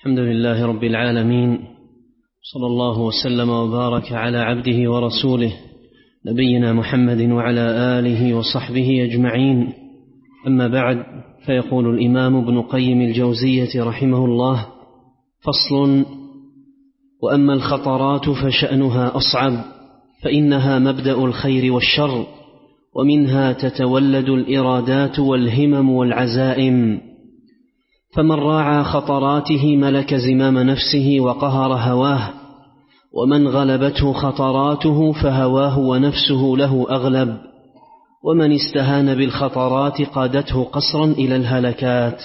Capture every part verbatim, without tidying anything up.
الحمد لله رب العالمين، صلى الله وسلم وبارك على عبده ورسوله نبينا محمد وعلى آله وصحبه أجمعين. أما بعد، فيقول الإمام ابن قيم الجوزية رحمه الله: فصل: وأما الخطرات فشأنها أصعب، فإنها مبدأ الخير والشر، ومنها تتولد الإرادات والهمم والعزائم. فمن راعى خطراته ملك زمام نفسه وقهر هواه، ومن غلبته خطراته فهواه ونفسه له أغلب، ومن استهان بالخطرات قادته قصرا إلى الهلكات.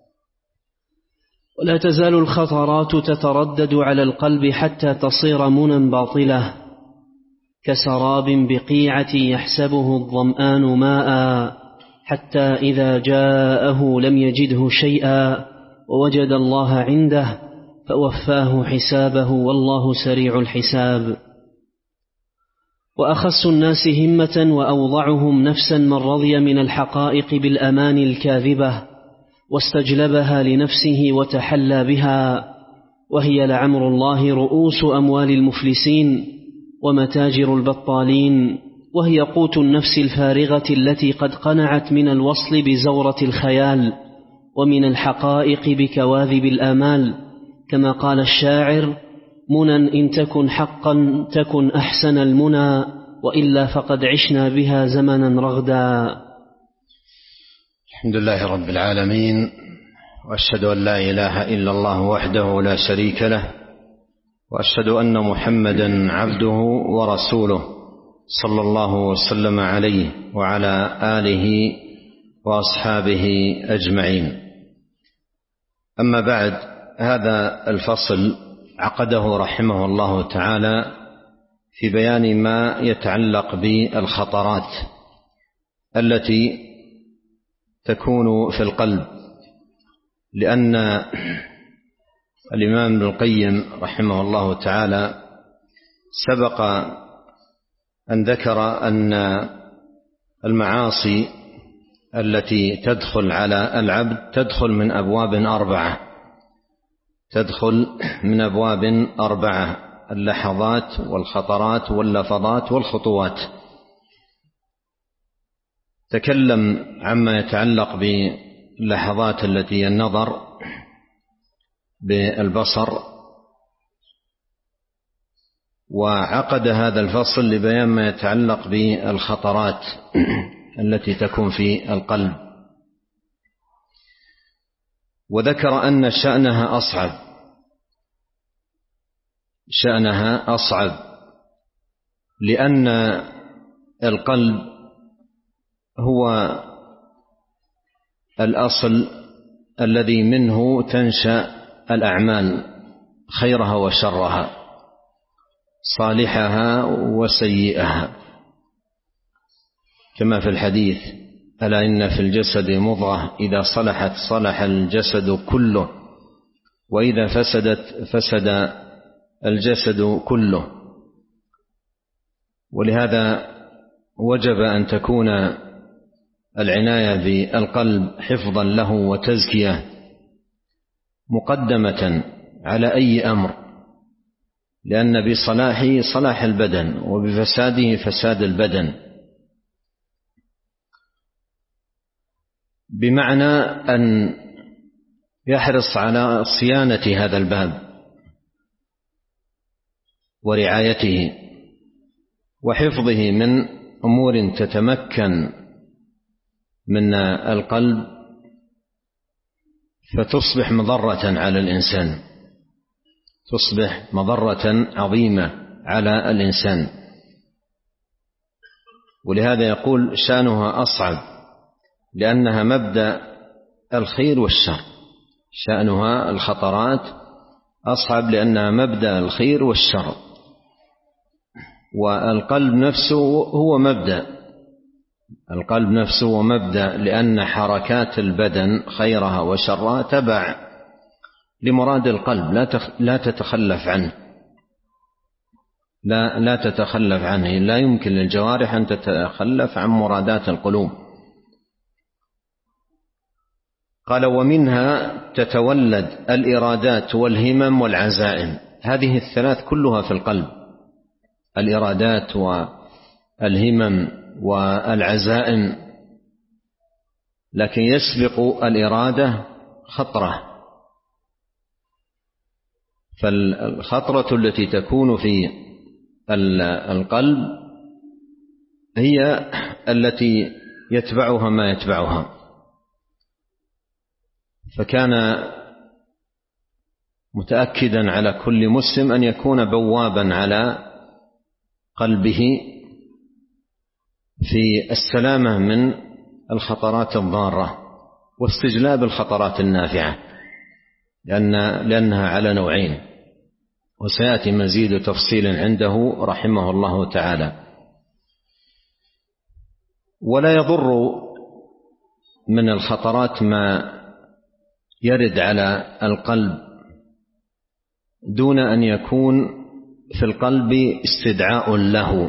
ولا تزال الخطرات تتردد على القلب حتى تصير منى باطلة، كسراب بقيعة يحسبه الظمآن ماء، حتى إذا جاءه لم يجده شيئا، ووجد الله عنده فوفاه حسابه، والله سريع الحساب. وأخس الناس همة وأوضعهم نفسا من رضي من الحقائق بالأماني الكاذبة، واستجلبها لنفسه وتحلى بها، وهي لعمر الله رؤوس أموال المفلسين ومتاجر البطالين، وهي قوت النفس الفارغة التي قد قنعت من الوصل بزورة الخيال، ومن الحقائق بكواذب الآمال، كما قال الشاعر: منى إن تكن حقا تكن أحسن المنى، وإلا فقد عشنا بها زمنا رغدا. الحمد لله رب العالمين، وأشهد أن لا إله إلا الله وحده لا شريك له، وأشهد أن محمدا عبده ورسوله، صلى الله وسلم عليه وعلى آله وأصحابه أجمعين. أما بعد، هذا الفصل عقده رحمه الله تعالى في بيان ما يتعلق بالخطرات التي تكون في القلب، لأن الإمام ابن القيم رحمه الله تعالى سبق أن ذكر أن المعاصي التي تدخل على العبد تدخل من أبواب أربعة تدخل من أبواب أربعة: اللحظات والخطرات واللفظات والخطوات. تكلم عما يتعلق باللحظات التي هي النظر بالبصر، وعقد هذا الفصل لبيان ما يتعلق بالخطرات التي تكون في القلب، وذكر أن شأنها أصعب شأنها أصعب لأن القلب هو الأصل الذي منه تنشأ الأعمال، خيرها وشرها، صالحها وسيئها، كما في الحديث: ألا إن في الجسد مضغة إذا صلحت صلح الجسد كله، وإذا فسدت فسد الجسد كله. ولهذا وجب أن تكون العناية بالقلب حفظا له وتزكية مقدمة على أي أمر، لأن بصلاحه صلاح البدن، وبفساده فساد البدن، بمعنى أن يحرص على صيانة هذا الباب ورعايته وحفظه من أمور تتمكن من القلب فتصبح مضرة على الإنسان، تصبح مضرة عظيمة على الإنسان. ولهذا يقول شأنها أصعب، لأنها مبدأ الخير والشر. شأنها الخطرات أصعب لأنها مبدأ الخير والشر، والقلب نفسه هو مبدأ القلب نفسه هو مبدأ لأن حركات البدن خيرها وشرها تبع لمراد القلب، لا تتخلف عنه لا لا تتخلف عنه لا يمكن للجوارح أن تتخلف عن مرادات القلوب. قال: ومنها تتولد الإرادات والهمم والعزائم. هذه الثلاث كلها في القلب، الإرادات والهمم والعزائم، لكن يسبق الإرادة خطرة، فالخطرة التي تكون في القلب هي التي يتبعها ما يتبعها. فكان متأكدا على كل مسلم أن يكون بوابا على قلبه في السلامة من الخطرات الضارة واستجلاب الخطرات النافعة، لأن لأنها على نوعين، وسيأتي مزيد تفصيل عنده رحمه الله تعالى. ولا يضر من الخطرات ما يرد على القلب دون أن يكون في القلب استدعاء له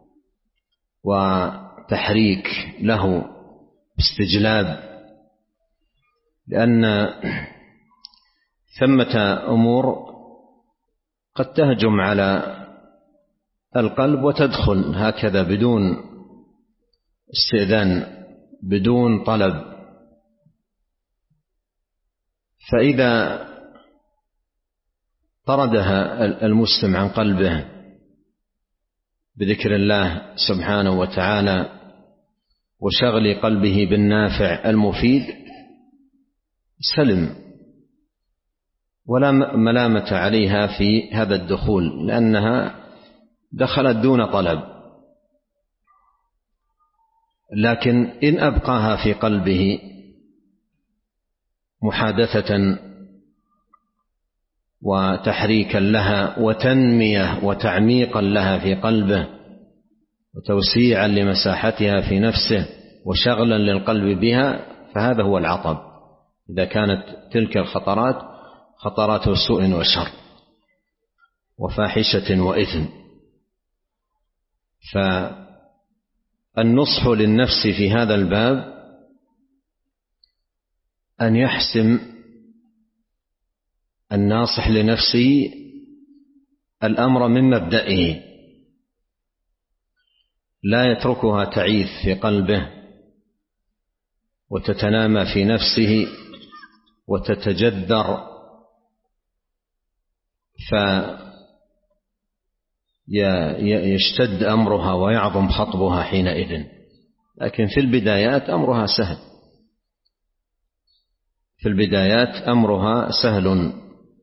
وتحريك له، استجلاب، لأن ثمة أمور قد تهجم على القلب وتدخل هكذا بدون استئذان، بدون طلب. فإذا طردها المسلم عن قلبه بذكر الله سبحانه وتعالى وشغل قلبه بالنافع المفيد سلم، ولا ملامة عليها في هذا الدخول، لأنها دخلت دون طلب. لكن إن أبقاها في قلبه محادثة وتحريكا لها وتنمية وتعميقا لها في قلبه وتوسيعا لمساحتها في نفسه وشغلا للقلب بها، فهذا هو العطب. إذا كانت تلك الخطرات خطرات سوء وشر وفاحشة وإثم. فالنصح للنفس في هذا الباب أن يحسم الناصح لنفسه الأمر من مبدئه، لا يتركها تعيث في قلبه وتتنامى في نفسه وتتجذر فيشتد أمرها ويعظم خطبها حينئذ. لكن في البدايات أمرها سهل، في البدايات أمرها سهل،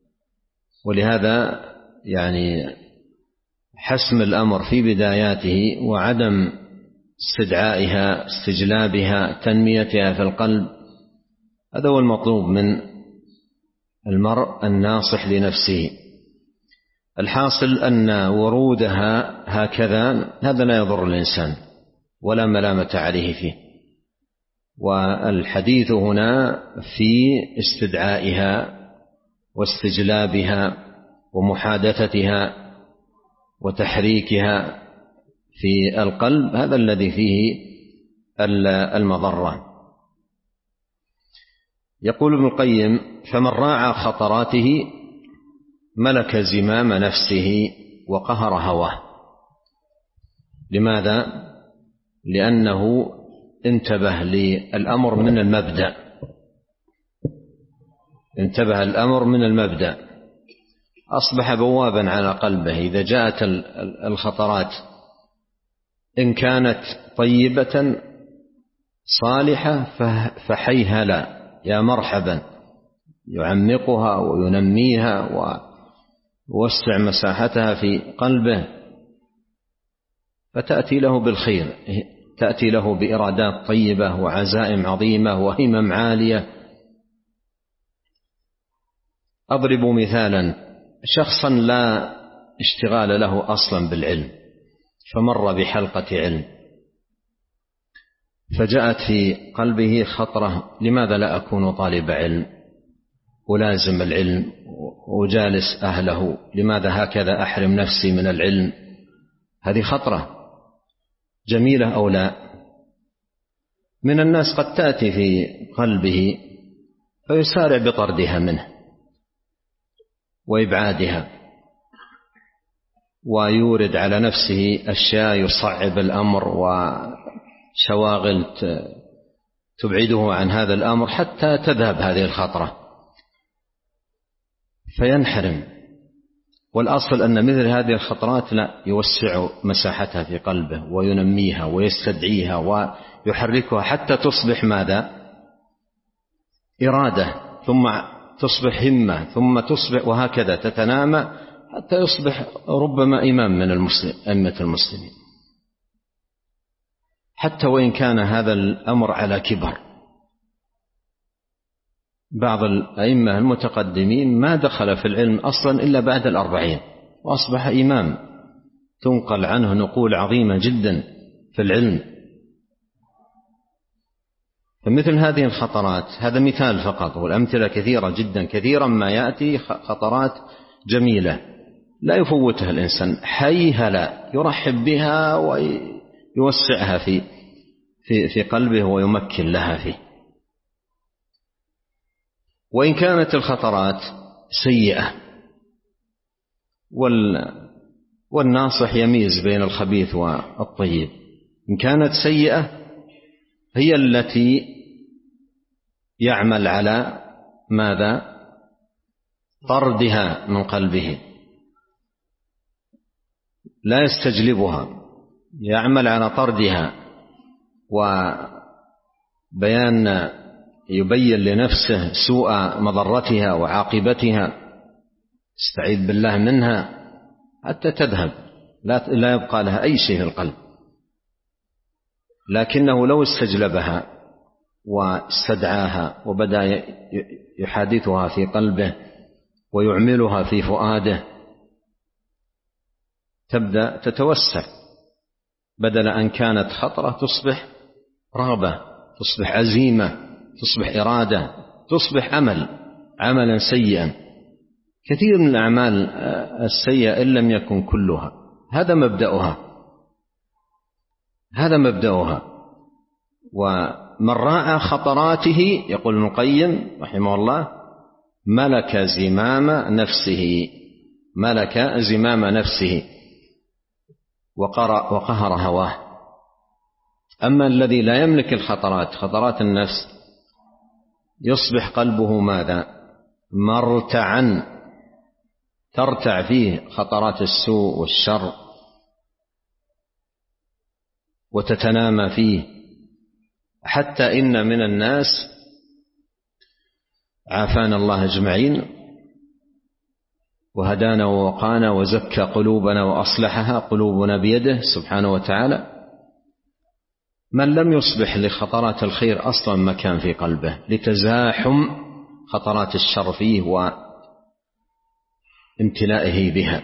ولهذا يعني حسم الأمر في بداياته وعدم استدعائها استجلابها تنميتها في القلب، هذا هو المطلوب من المرء الناصح لنفسه. الحاصل أن ورودها هكذا هذا لا يضر الإنسان ولا ملامة عليه فيه، والحديث هنا في استدعائها واستجلابها ومحادثتها وتحريكها في القلب، هذا الذي فيه المضرة. يقول ابن القيم: فمن راعى خطراته ملك زمام نفسه وقهر هواه. لماذا؟ لأنه انتبه للأمر من المبدأ، انتبه الأمر من المبدأ، أصبح بوابا على قلبه. إذا جاءت الخطرات إن كانت طيبة صالحة فحيهلا يا مرحبا، يعمقها وينميها ويوسع مساحتها في قلبه، فتأتي له بالخير، تأتي له بإرادات طيبة وعزائم عظيمة وهمم عالية. أضرب مثالا: شخصا لا اشتغال له أصلا بالعلم، فمر بحلقة علم، فجاءت في قلبه خطرة: لماذا لا أكون طالب علم ألازم العلم وجالس أهله؟ لماذا هكذا أحرم نفسي من العلم؟ هذه خطرة جميلة أو لا؟ من الناس قد تأتي في قلبه فيسارع بطردها منه وإبعادها، ويورد على نفسه أشياء يصعب الأمر وشواغل تبعده عن هذا الأمر حتى تذهب هذه الخطرة فينحرم. والأصل أن مثل هذه الخطرات لا يوسع مساحتها في قلبه وينميها ويستدعيها ويحركها حتى تصبح ماذا؟ إرادة، ثم تصبح همة، ثم تصبح، وهكذا تتنامى حتى يصبح ربما إمام من المسلم أئمة المسلمين، حتى وإن كان هذا الأمر على كبر. بعض الأئمة المتقدمين ما دخل في العلم أصلا إلا بعد الأربعين وأصبح إمام، تنقل عنه نقول عظيمة جدا في العلم. فمثل هذه الخطرات، هذا مثال فقط، والأمثلة كثيرة جدا، كثيرا ما يأتي خطرات جميلة لا يفوتها الإنسان، حيها يرحب بها ويوسعها في في في قلبه ويمكن لها فيه. وإن كانت الخطرات سيئة، والناصح يميز بين الخبيث والطيب، إن كانت سيئة هي التي يعمل على ماذا؟ طردها من قلبه، لا يستجلبها، يعمل على طردها وبيان يبين لنفسه سوء مضرتها وعاقبتها، استعيذ بالله منها حتى تذهب، لا يبقى لها أي شيء في القلب. لكنه لو استجلبها واستدعاها وبدأ يحادثها في قلبه ويعملها في فؤاده تبدأ تتوسع، بدل أن كانت خطرة تصبح رغبة، تصبح عزيمة، تصبح إرادة، تصبح عمل عملا سيئا. كثير من الأعمال السيئة إن لم يكن كلها، هذا مبدأها هذا مبدأها ومن راعى خطراته، يقول ابن القيم رحمه الله، ملك زمام نفسه ملك زمام نفسه وقهر هواه. أما الذي لا يملك الخطرات، خطرات النفس، يصبح قلبه ماذا؟ مرتعا، ترتع فيه خطرات السوء والشر وتتنامى فيه، حتى إن من الناس، عافانا الله أجمعين وهدانا ووقانا وزكى قلوبنا وأصلحها، قلوبنا بيده سبحانه وتعالى، من لم يصبح لخطرات الخير أصلا مكان في قلبه لتزاحم خطرات الشر فيه وامتلائه بها.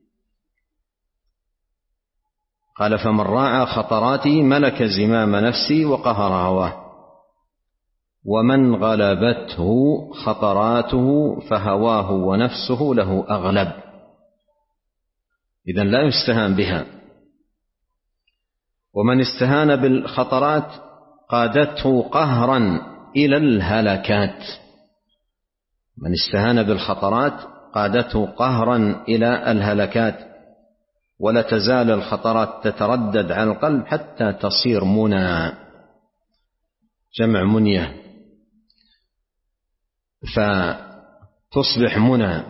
قال فمن راعى خطراته ملك زمام نفسه وقهر هواه، ومن غلبته خطراته فهواه ونفسه له أغلب. إذن لا يستهان بها. ومن استهان بالخطرات قادته قهرا إلى الهلكات، من استهان بالخطرات قادته قهرا إلى الهلكات، ولا تزال الخطرات تتردد على القلب حتى تصير منى، جمع منية، فتصبح منى،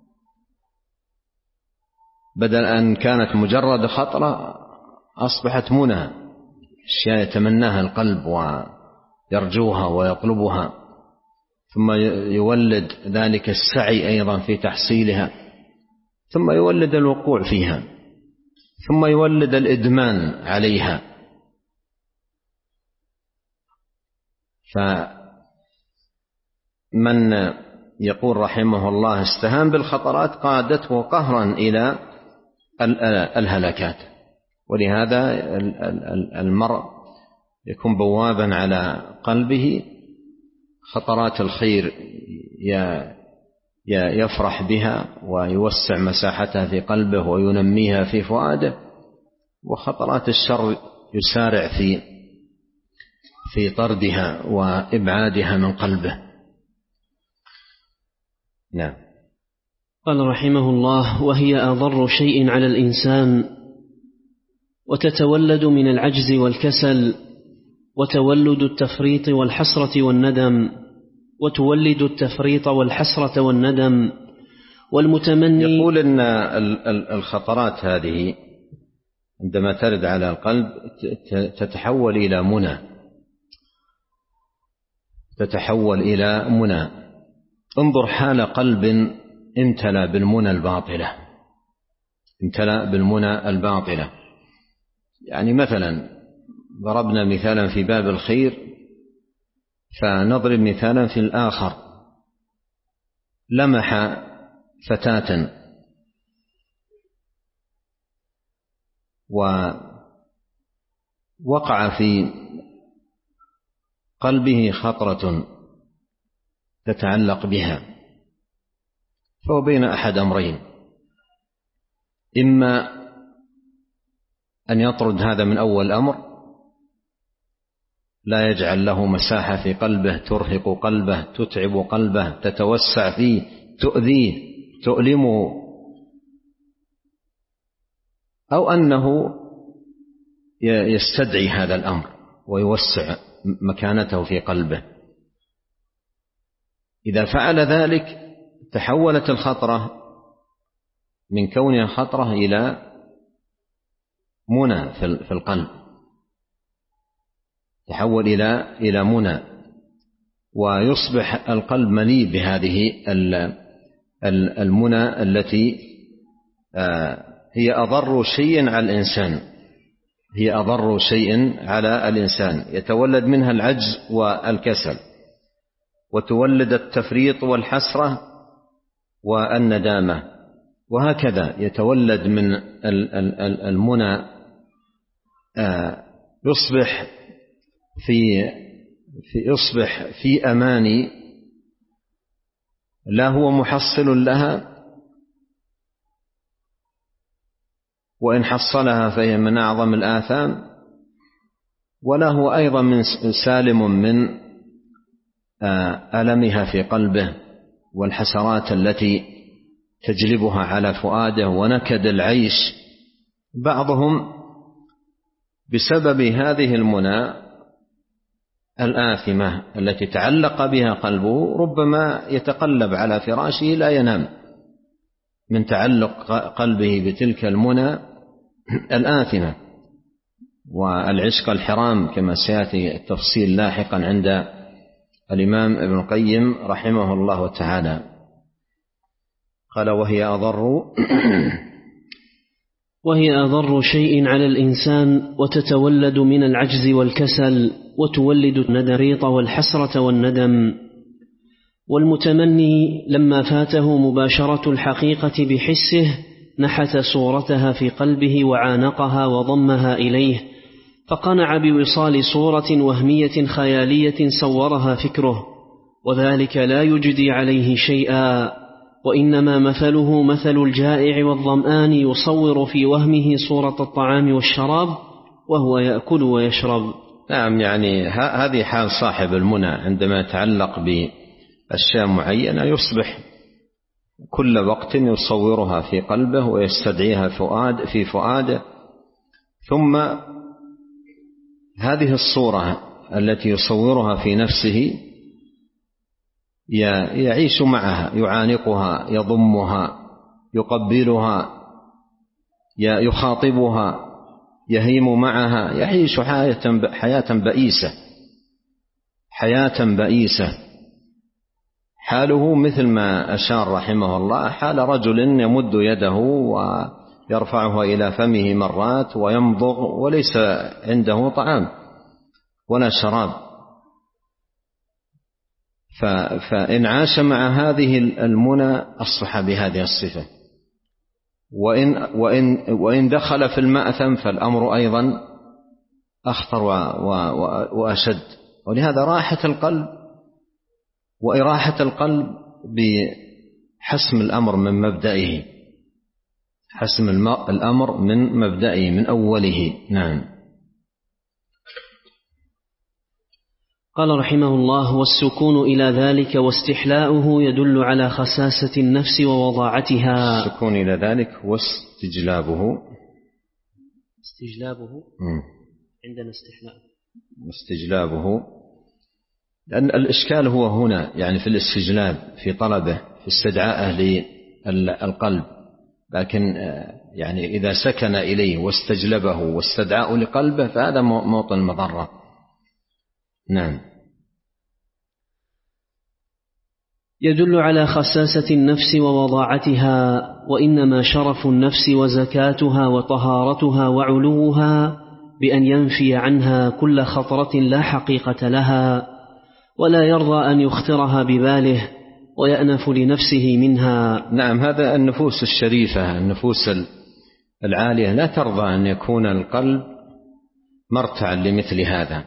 بدل أن كانت مجرد خطرة أصبحت منى، أشياء يتمناها القلب ويرجوها ويطلبها، ثم يولد ذلك السعي أيضا في تحصيلها، ثم يولد الوقوع فيها، ثم يولد الإدمان عليها. فمن يقول رحمه الله استهان بالخطرات قادته قهرا إلى الهلكات. ولهذا المرء يكون بوابا على قلبه، خطرات الخير يفرح بها ويوسع مساحتها في قلبه وينميها في فؤاده، وخطرات الشر يسارع في في طردها وإبعادها من قلبه. نعم. قال رحمه الله: وهي أضر شيء على الإنسان، وتتولد من العجز والكسل، وتولد التفريط والحسرة والندم وتولد التفريط والحسرة والندم والمتمني. يقول إن الخطرات هذه عندما ترد على القلب تتحول إلى منى، تتحول إلى منى. انظر حال قلب امتلأ بالمنى الباطلة، امتلأ بالمنى الباطلة. يعني مثلا ضربنا مثالا في باب الخير، فنضرب مثالا في الآخر. لمح فتاة ووقع في قلبه خطرة تتعلق بها، فهو بين أحد أمرين: إما أن يطرد هذا من أول أمر، لا يجعل له مساحة في قلبه ترهق قلبه، تتعب قلبه، تتوسع فيه، تؤذيه، تؤلمه، أو أنه يستدعي هذا الأمر ويوسع مكانته في قلبه. إذا فعل ذلك تحولت الخطرة من كونها خطرة إلى منى في القلب، تحول إلى إلى منى، ويصبح القلب مليء بهذه المنى التي هي أضر شيء على الإنسان، هي أضر شيء على الإنسان. يتولد منها العجز والكسل، وتولد التفريط والحسرة والندامة، وهكذا يتولد من المنى يصبح في في يصبح في أماني لا هو محصل لها، وإن حصلها فهي من أعظم الآثام، ولا هو أيضا من سالم من ألمها في قلبه والحسرات التي تجلبها على فؤاده ونكد العيش. بعضهم بسبب هذه المنى الآثمة التي تعلق بها قلبه ربما يتقلب على فراشه لا ينام من تعلق قلبه بتلك المنى الآثمة. والعشق الحرام كما سيأتي التفصيل لاحقا عند الإمام ابن القيم رحمه الله تعالى. قال: وهي أضر وهي أضر شيء على الإنسان، وتتولد من العجز والكسل، وتولد الندريط والحسرة والندم. والمتمني لما فاته مباشرة الحقيقة بحسه نحت صورتها في قلبه وعانقها وضمها إليه، فقنع بوصال صورة وهمية خيالية صورها فكره، وذلك لا يجدي عليه شيئا، وإنما مثله مثل الجائع والظمآن يصور في وهمه صورة الطعام والشراب وهو يأكل ويشرب. نعم، يعني هذه حال صاحب المنى عندما يتعلق بأشياء معينة، يصبح كل وقت يصورها في قلبه ويستدعيها فؤاد في فؤاده، ثم هذه الصورة التي يصورها في نفسه يعيش معها، يعانقها، يضمها، يقبلها، يخاطبها، يهيم معها، يعيش حياة بئيسة، حياة بئيسة. حاله مثل ما أشار رحمه الله حال رجل يمد يده ويرفعها إلى فمه مرات ويمضغ وليس عنده طعام ولا شراب. فإن عاش مع هذه المنى أصبح بهذه الصفة، وإن, وإن, وإن دخل في المأثم فالأمر أيضا أخطر وأشد. ولهذا راحة القلب وإراحة القلب بحسم الأمر من مبدئه، حسم الأمر من مبدئه من أوله. نعم. قال رحمه الله: والسكون إلى ذلك واستحلاؤه يدل على خساسة النفس ووضاعتها. السكون إلى ذلك واستجلابه استجلابه م. عندنا استحلاء واستجلابه، لأن الإشكال هو هنا يعني في الاستجلاب، في طلبه، في استدعائه للقلب، لكن يعني إذا سكن إليه واستجلبه واستدعاه لقلبه فهذا موطن المضرة. نعم. يدل على خساسة النفس ووضاعتها، وإنما شرف النفس وزكاتها وطهارتها وعلوها بأن ينفي عنها كل خطرة لا حقيقة لها، ولا يرضى أن يخطرها بباله ويأنف لنفسه منها. نعم، هذا النفوس الشريفة، النفوس العالية لا ترضى أن يكون القلب مرتعا لمثل هذا،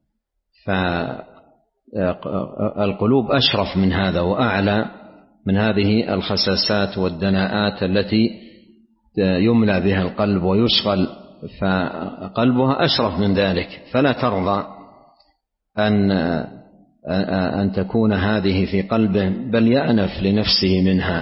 فالقلوب أشرف من هذا وأعلى من هذه الخساسات والدناءات التي يملى بها القلب ويشغل، فقلبها أشرف من ذلك، فلا ترضى أن أن تكون هذه في قلبه، بل يأنف لنفسه منها.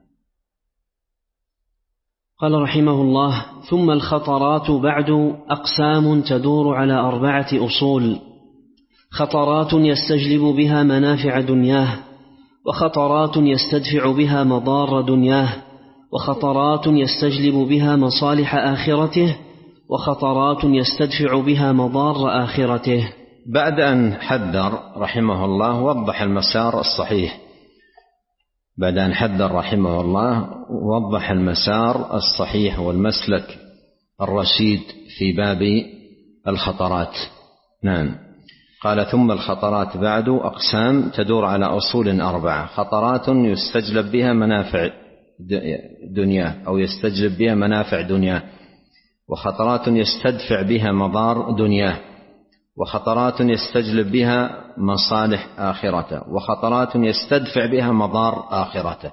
قال رحمه الله: ثم الخطرات بعد أقسام تدور على أربعة أصول: خطرات يستجلب بها منافع دنياه، وخطرات يستدفع بها مضار دنياه، وخطرات يستجلب بها مصالح آخرته، وخطرات يستدفع بها مضار آخرته. بعد أن حذر رحمه الله وضح المسار الصحيح، بعد أن حذر رحمه الله وضح المسار الصحيح والمسلك الرشيد في باب الخطرات. نعم. قال: ثم الخطرات بعد أقسام تدور على أصول أربعة: خطرات يستجلب بها منافع دنيا أو يستجلب بها منافع دنيا، وخطرات يستدفع بها مضار دنياه، وخطرات يستجلب بها مصالح آخرته، وخطرات يستدفع بها مضار آخرته.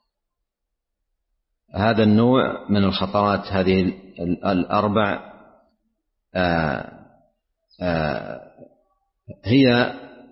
هذا النوع من الخطرات، هذه الأربع آآ آآ هي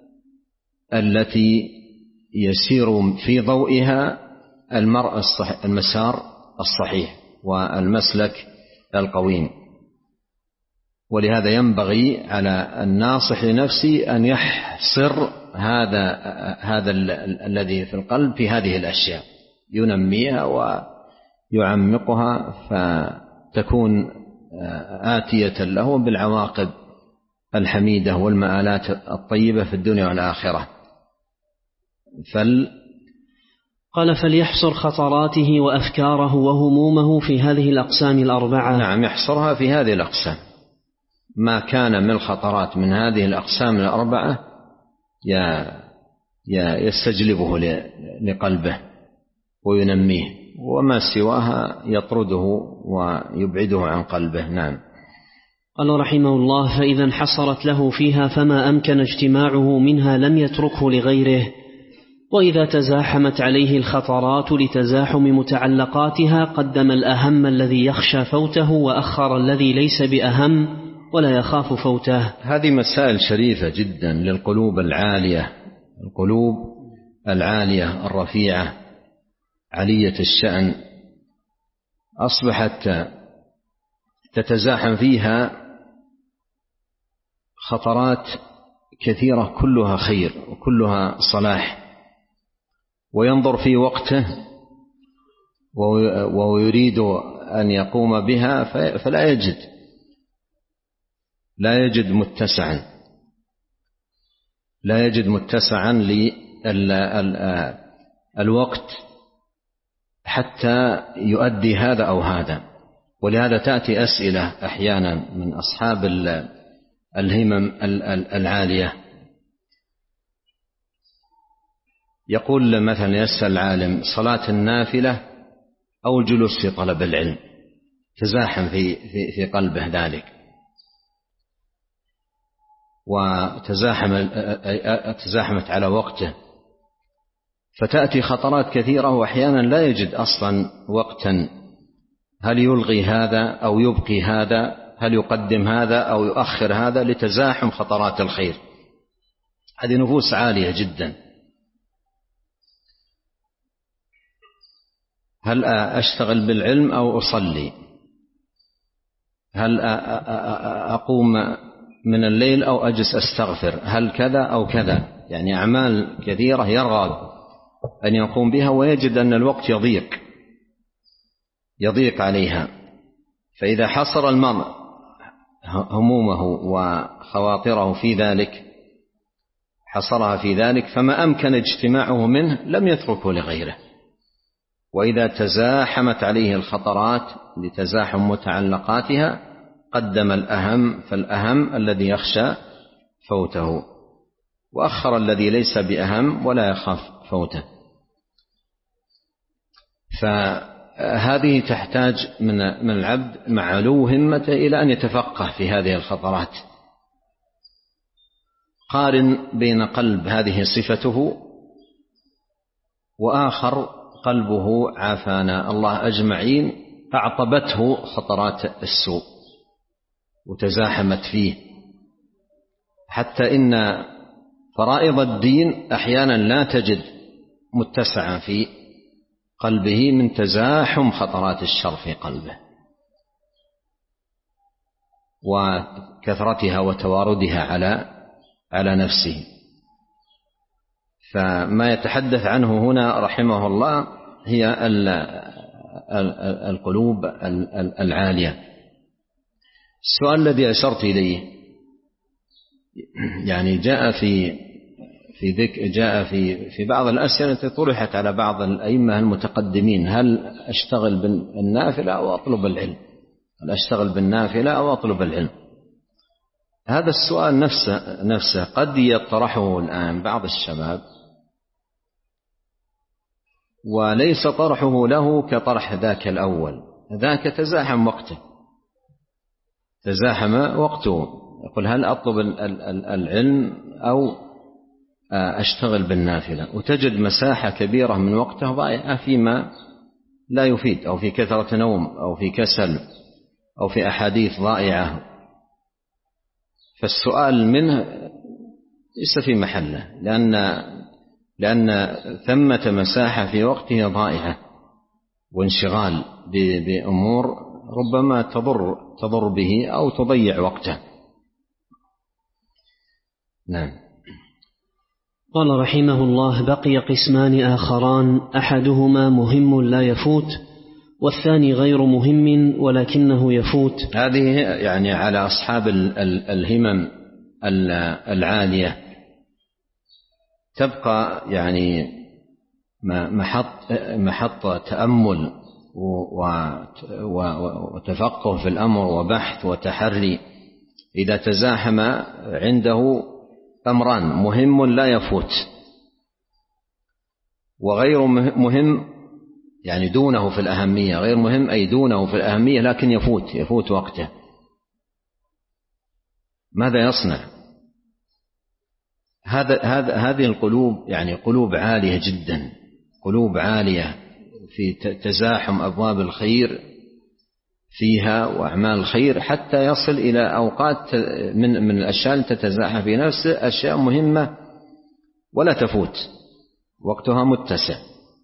التي يسير في ضوئها المرء الصحيح، المسار الصحيح والمسلك القويم. ولهذا ينبغي على الناصح لنفسه أن يحصر هذا هذا الذي في القلب في هذه الأشياء، ينميها ويعمقها فتكون آتية له بالعواقب الحميدة والمآلات الطيبة في الدنيا والآخرة. فل قال: فليحصر خطراته وأفكاره وهمومه في هذه الأقسام الأربعة. نعم، يحصرها في هذه الأقسام، ما كان من الخطرات من هذه الأقسام الأربعة يستجلبه لقلبه وينميه، وما سواها يطرده ويبعده عن قلبه. نعم. قال رحمه الله: فإذا انحصرت له فيها فما أمكن اجتماعه منها لم يتركه لغيره، وإذا تزاحمت عليه الخطرات لتزاحم متعلقاتها قدم الأهم الذي يخشى فوته وأخر الذي ليس بأهم ولا يخاف فوته. هذه مسائل شريفة جدا للقلوب العالية، القلوب العالية الرفيعة علية الشأن، أصبحت تتزاحم فيها خطرات كثيرة كلها خير وكلها صلاح، وينظر في وقته ويريد أن يقوم بها فلا يجد لا يجد متسعا لا يجد متسعا للوقت حتى يؤدي هذا أو هذا. ولهذا تأتي أسئلة أحيانا من أصحاب الهمم العالية، يقول مثلا يسأل العالم: صلاة النافلة أو الجلوس في طلب العلم؟ تزاحم في في في قلبه ذلك، وتزاحم تزاحمت على وقته، فتأتي خطرات كثيرة وأحيانا لا يجد أصلا وقتا، هل يلغي هذا أو يبقي هذا، هل يقدم هذا أو يؤخر هذا، لتزاحم خطرات الخير. هذه نفوس عالية جدا. هل أشتغل بالعلم أو أصلي؟ هل أقوم من الليل أو أجلس أستغفر؟ هل كذا أو كذا؟ يعني أعمال كثيرة يرغب أن يقوم بها ويجد أن الوقت يضيق يضيق عليها. فإذا حصر المرء همومه وخواطره في ذلك حصرها في ذلك فما أمكن اجتماعه منه لم يتركه لغيره. وإذا تزاحمت عليه الخطرات لتزاحم متعلقاتها قدم الأهم فالأهم الذي يخشى فوته، وأخر الذي ليس بأهم ولا يخاف فوته. فهذه تحتاج من من العبد مع علو همته إلى أن يتفقه في هذه الخطرات. قارن بين قلب هذه صفته وآخر قلبه عافانا الله أجمعين أعطبته خطرات السوء وتزاحمت فيه، حتى إن فرائض الدين أحيانا لا تجد متسعا في قلبه من تزاحم خطرات الشر في قلبه وكثرتها وتواردها على على نفسه. فما يتحدث عنه هنا رحمه الله هي القلوب العالية. السؤال الذي أشرت إليه يعني جاء في في ذك جاء في في بعض الأسئلة التي طرحت على بعض الأئمة المتقدمين: هل أشتغل بالنافلة أو أطلب العلم؟ هل أشتغل بالنافلة أو أطلب العلم؟ هذا السؤال نفسه نفسه قد يطرحه الآن بعض الشباب وليس طرحه له كطرح ذاك الأول. ذاك تزاحم وقته تزاحم وقته يقول هل أطلب العلم أو أشتغل بالنافلة، وتجد مساحة كبيرة من وقته ضائعة فيما لا يفيد أو في كثرة نوم أو في كسل أو في أحاديث ضائعة. فالسؤال منه ليس في محله، لأن لأن ثمة مساحة في وقته ضائعة وانشغال بأمور ربما تضر تضر به أو تضيع وقته. نعم. قال رحمه الله: بقي قسمان آخران، أحدهما مهم لا يفوت، والثاني غير مهم ولكنه يفوت. هذه يعني على أصحاب الهمم العالية تبقى يعني محط محط تأمل وتفقه في الأمر وبحث وتحري. إذا تزاحم عنده أمران: مهم لا يفوت وغير مهم، يعني دونه في الأهمية، غير مهم أي دونه في الأهمية لكن يفوت يفوت وقته، ماذا يصنع؟ هذا هذا هذه القلوب يعني قلوب عالية جدا، قلوب عالية في تزاحم أبواب الخير فيها وأعمال الخير، حتى يصل إلى أوقات من من الأشياء التي تتزاحم في نفسه أشياء مهمة ولا تفوت وقتها متسع،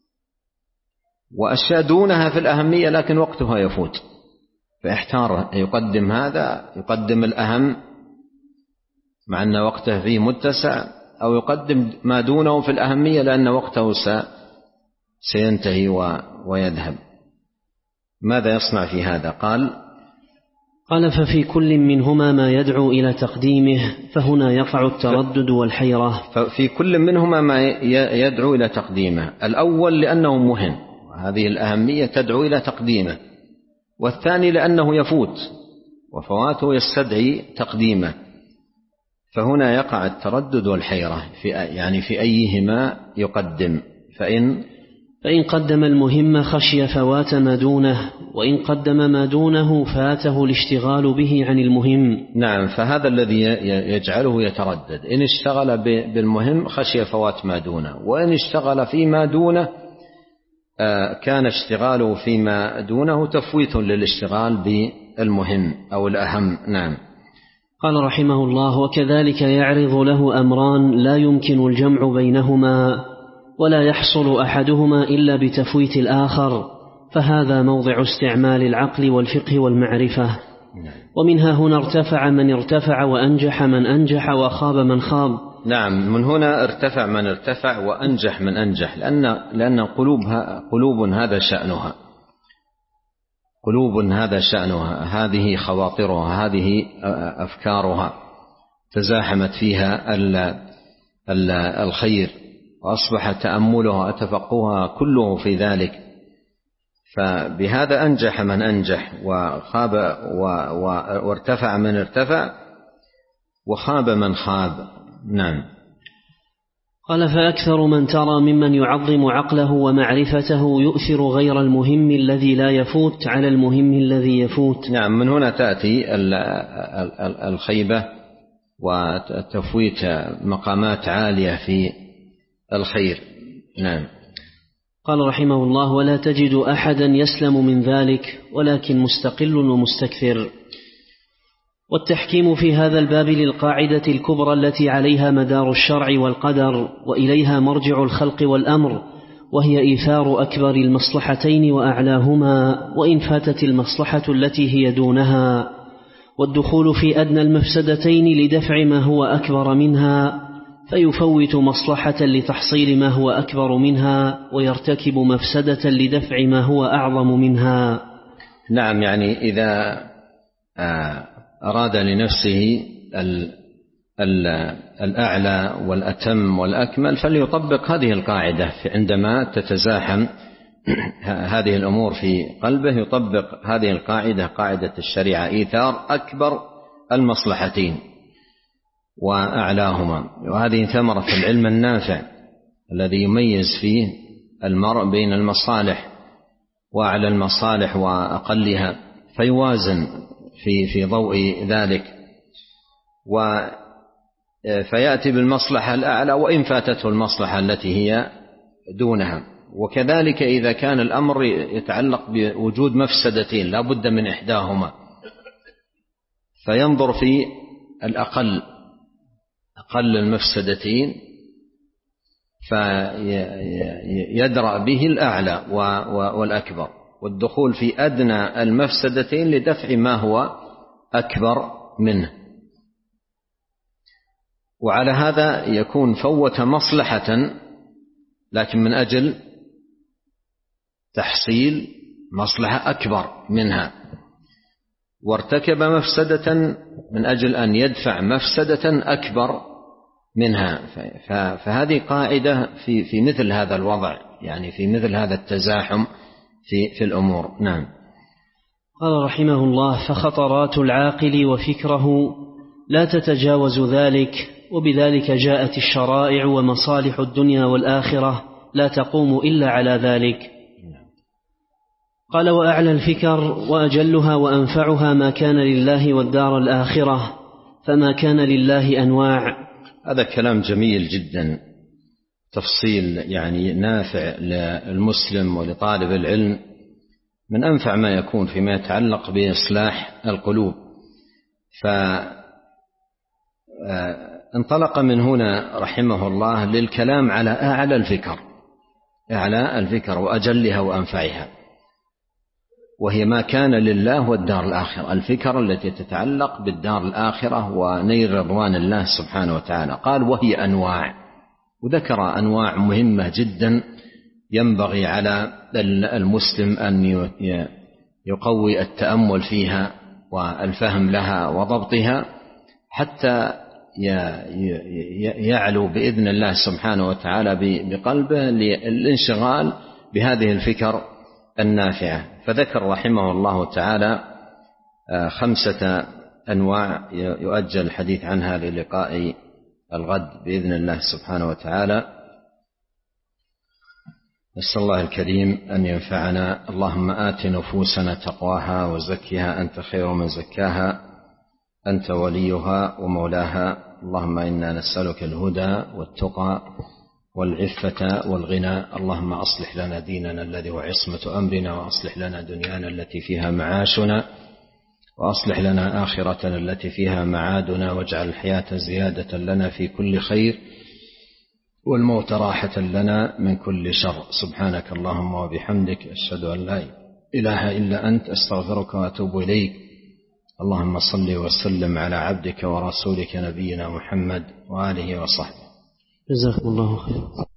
وأشياء دونها في الأهمية لكن وقتها يفوت، فاحتار يقدم هذا يقدم الأهم مع أن وقته فيه متسع، أو يقدم ما دونه في الأهمية لأن وقته سينتهي ويذهب. ماذا يصنع في هذا؟ قال قال ففي كل منهما ما يدعو إلى تقديمه، فهنا يقع التردد والحيرة. ففي كل منهما ما يدعو إلى تقديمه. الأول لأنه مهم، هذه الأهمية تدعو إلى تقديمه، والثاني لأنه يفوت وفواته يستدعي تقديمه، فهنا يقع التردد والحيرة في يعني في أيهما يقدم. فإن فإن قدم المهم خشي فوات ما دونه، وإن قدم ما دونه فاته الاشتغال به عن المهم. نعم، فهذا الذي يجعله يتردد. إن اشتغل بالمهم خشي فوات ما دونه، وإن اشتغل فيما دونه كان اشتغاله فيما دونه تفويت للاشتغال بالمهم أو الأهم. نعم. قال رحمه الله: وكذلك يعرض له أمران لا يمكن الجمع بينهما ولا يحصل أحدهما إلا بتفويت الآخر، فهذا موضع استعمال العقل والفقه والمعرفة. ومنها هنا ارتفع من ارتفع وأنجح من أنجح وخاب من خاب. نعم، من هنا ارتفع من ارتفع وأنجح من أنجح، لأن لأن قلوبها قلوب هذا شأنها، قلوب هذا شأنها، هذه خواطرها، هذه أفكارها، تزاحمت فيها الخير وأصبح تأملها وتفقهها كله في ذلك، فبهذا أنجح من أنجح وخاب وارتفع من ارتفع وخاب من خاب. نعم. قال: فأكثر من ترى ممن يعظم عقله ومعرفته يؤثر غير المهم الذي لا يفوت على المهم الذي يفوت. نعم، من هنا تأتي الخيبة وتفويت مقامات عالية في الخير. نعم. قال رحمه الله: ولا تجد أحدا يسلم من ذلك ولكن مستقل ومستكثر. والتحكيم في هذا الباب للقاعدة الكبرى التي عليها مدار الشرع والقدر وإليها مرجع الخلق والأمر، وهي إيثار أكبر المصلحتين وأعلاهما وإن فاتت المصلحة التي هي دونها، والدخول في أدنى المفسدتين لدفع ما هو أكبر منها، فيفوت مصلحة لتحصيل ما هو أكبر منها ويرتكب مفسدة لدفع ما هو أعظم منها. نعم، يعني إذا أراد لنفسه الأعلى والأتم والأكمل فليطبق هذه القاعدة عندما تتزاحم هذه الأمور في قلبه، يطبق هذه القاعدة، قاعدة الشريعة: إيثار أكبر المصلحتين وأعلاهما. وهذه ثمرة العلم النافع الذي يميز فيه المرء بين المصالح وأعلى المصالح وأقلها، فيوازن في في ضوء ذلك فيأتي بالمصلحة الأعلى وإن فاتته المصلحة التي هي دونها. وكذلك إذا كان الأمر يتعلق بوجود مفسدتين لا بد من إحداهما، فينظر في الأقل أقل المفسدتين فيدرأ به الأعلى والأكبر، والدخول في أدنى المفسدتين لدفع ما هو أكبر منه. وعلى هذا يكون فوت مصلحة لكن من أجل تحصيل مصلحة أكبر منها، وارتكب مفسدة من أجل أن يدفع مفسدة أكبر منها. فهذه قاعدة في في مثل هذا الوضع، يعني في مثل هذا التزاحم في في الأمور. نعم. قال رحمه الله: فخطرات العاقل وفكره لا تتجاوز ذلك، وبذلك جاءت الشرائع ومصالح الدنيا والآخرة لا تقوم إلا على ذلك. قال: وأعلى الفكر وأجلها وأنفعها ما كان لله والدار الآخرة، فما كان لله أنواع. هذا كلام جميل جدا، تفصيل يعني نافع للمسلم ولطالب العلم، من أنفع ما يكون فيما يتعلق بإصلاح القلوب. فانطلق من هنا رحمه الله للكلام على أعلى الفكر، أعلى الفكر وأجلها وأنفعها، وهي ما كان لله والدار الآخرة، الفكر التي تتعلق بالدار الآخرة ونيل رضوان الله سبحانه وتعالى. قال: وهي أنواع، وذكر أنواع مهمة جدا ينبغي على المسلم أن يقوي التأمل فيها والفهم لها وضبطها حتى يعلو بإذن الله سبحانه وتعالى بقلبه للانشغال بهذه الفكر النافعة. فذكر رحمه الله تعالى خمسة أنواع يؤجل الحديث عنها للقاء الغد بإذن الله سبحانه وتعالى. نسأل الله الكريم أن ينفعنا. اللهم آت نفوسنا تقواها وزكها أنت خير من زكاها، أنت وليها ومولاها. اللهم إنا نسألك الهدى والتقى والعفة والغنى. اللهم أصلح لنا ديننا الذي هو عصمة أمرنا، وأصلح لنا دنيانا التي فيها معاشنا، وأصلح لنا آخرتنا التي فيها معادنا، واجعل الحياة زيادة لنا في كل خير والموت راحة لنا من كل شر. سبحانك اللهم وبحمدك، أشهد أن لا إله إلا أنت، أستغفرك وأتوب إليك. اللهم صل وسلم على عبدك ورسولك نبينا محمد وآله وصحبه. جزاكم الله خيرا.